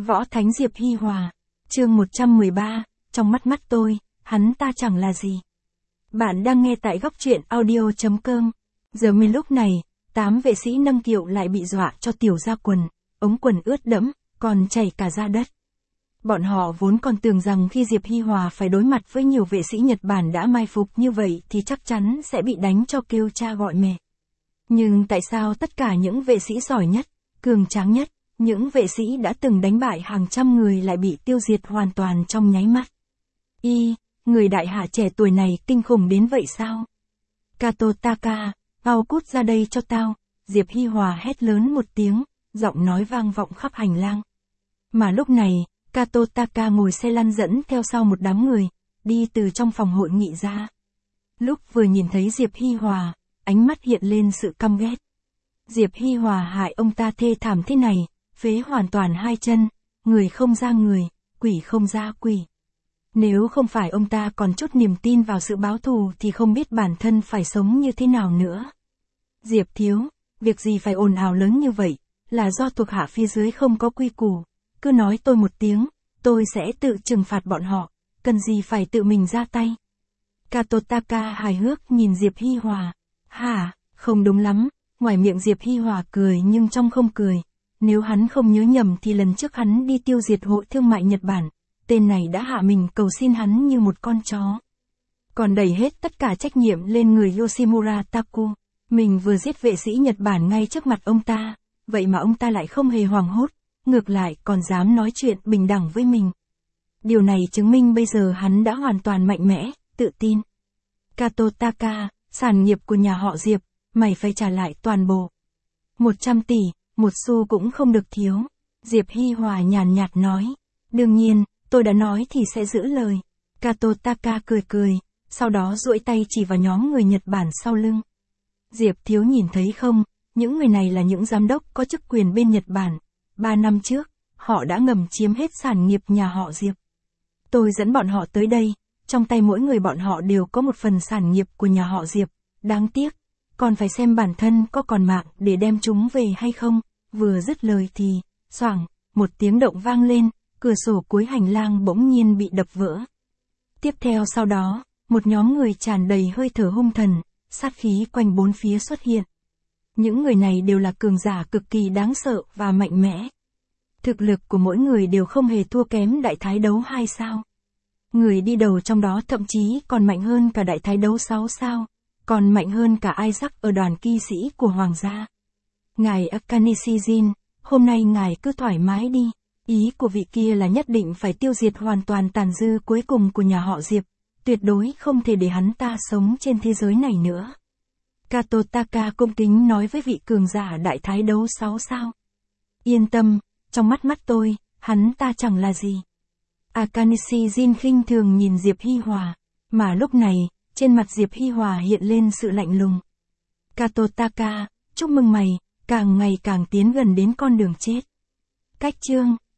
Võ Thánh Diệp Hi Hòa. Chương 113, trong mắt tôi, hắn ta chẳng là gì. Bạn đang nghe tại góc truyện audio.com. Giờ mình lúc này, 8 vệ sĩ nâng kiệu lại bị dọa cho tiểu ra quần, ống quần ướt đẫm, còn chảy cả ra đất. Bọn họ vốn còn tưởng rằng khi Diệp Hi Hòa phải đối mặt với nhiều vệ sĩ Nhật Bản đã mai phục như vậy thì chắc chắn sẽ bị đánh cho kêu cha gọi mẹ. Nhưng tại sao tất cả những vệ sĩ giỏi nhất, cường tráng nhất, những vệ sĩ đã từng đánh bại hàng trăm người lại bị tiêu diệt hoàn toàn trong nháy mắt? Người đại hạ trẻ tuổi này kinh khủng đến vậy sao? Kato Taka, mau cút ra đây cho tao, Diệp Hi Hòa hét lớn một tiếng, giọng nói vang vọng khắp hành lang. Mà lúc này, Kato Taka ngồi xe lăn dẫn theo sau một đám người, đi từ trong phòng hội nghị ra. Lúc vừa nhìn thấy Diệp Hi Hòa, ánh mắt hiện lên sự căm ghét. Diệp Hi Hòa hại ông ta thê thảm thế này, phế hoàn toàn hai chân, người không ra người, quỷ không ra quỷ. Nếu không phải ông ta còn chút niềm tin vào sự báo thù thì không biết bản thân phải sống như thế nào nữa. Diệp thiếu, việc gì phải ồn ào lớn như vậy, là do thuộc hạ phía dưới không có quy củ. Cứ nói tôi một tiếng, tôi sẽ tự trừng phạt bọn họ, cần gì phải tự mình ra tay. Kato Taka hài hước nhìn Diệp Hi Hòa. Hả, không đúng lắm, ngoài miệng Diệp Hi Hòa cười nhưng trong không cười. Nếu hắn không nhớ nhầm thì lần trước hắn đi tiêu diệt hội thương mại Nhật Bản, tên này đã hạ mình cầu xin hắn như một con chó. Còn đẩy hết tất cả trách nhiệm lên người Yoshimura Taku. Mình vừa giết vệ sĩ Nhật Bản ngay trước mặt ông ta, vậy mà ông ta lại không hề hoảng hốt, ngược lại còn dám nói chuyện bình đẳng với mình. Điều này chứng minh bây giờ hắn đã hoàn toàn mạnh mẽ, tự tin. Kato Taka, sản nghiệp của nhà họ Diệp, mày phải trả lại toàn bộ. 100 tỷ, một xu cũng không được thiếu. Diệp Hi Hòa nhàn nhạt nói. Đương nhiên, tôi đã nói thì sẽ giữ lời. Kato Taka cười cười, sau đó duỗi tay chỉ vào nhóm người Nhật Bản sau lưng. Diệp thiếu nhìn thấy không, những người này là những giám đốc có chức quyền bên Nhật Bản. 3 năm trước, họ đã ngầm chiếm hết sản nghiệp nhà họ Diệp. Tôi dẫn bọn họ tới đây, trong tay mỗi người bọn họ đều có một phần sản nghiệp của nhà họ Diệp. Đáng tiếc, còn phải xem bản thân có còn mạng để đem chúng về hay không. Vừa dứt lời thì, xoảng, một tiếng động vang lên, cửa sổ cuối hành lang bỗng nhiên bị đập vỡ. Tiếp theo sau đó, một nhóm người tràn đầy hơi thở hung thần, sát khí quanh bốn phía xuất hiện. Những người này đều là cường giả cực kỳ đáng sợ và mạnh mẽ. Thực lực của mỗi người đều không hề thua kém đại thái đấu 2 sao. Người đi đầu trong đó thậm chí còn mạnh hơn cả đại thái đấu 6 sao, còn mạnh hơn cả Isaac ở đoàn kỵ sĩ của hoàng gia. Ngài Akane Shijin, hôm nay ngài cứ thoải mái đi. Ý của vị kia là nhất định phải tiêu diệt hoàn toàn tàn dư cuối cùng của nhà họ Diệp, tuyệt đối không thể để hắn ta sống trên thế giới này nữa. Kato Taka cung kính nói với vị cường giả đại thái đấu 6 sao. Yên tâm, trong mắt tôi, hắn ta chẳng là gì. Akane Shijin khinh thường nhìn Diệp Hi Hòa, mà lúc này, trên mặt Diệp Hi Hòa hiện lên sự lạnh lùng. Kato Taka, chúc mừng mày, càng ngày càng tiến gần đến con đường chết. Cách chương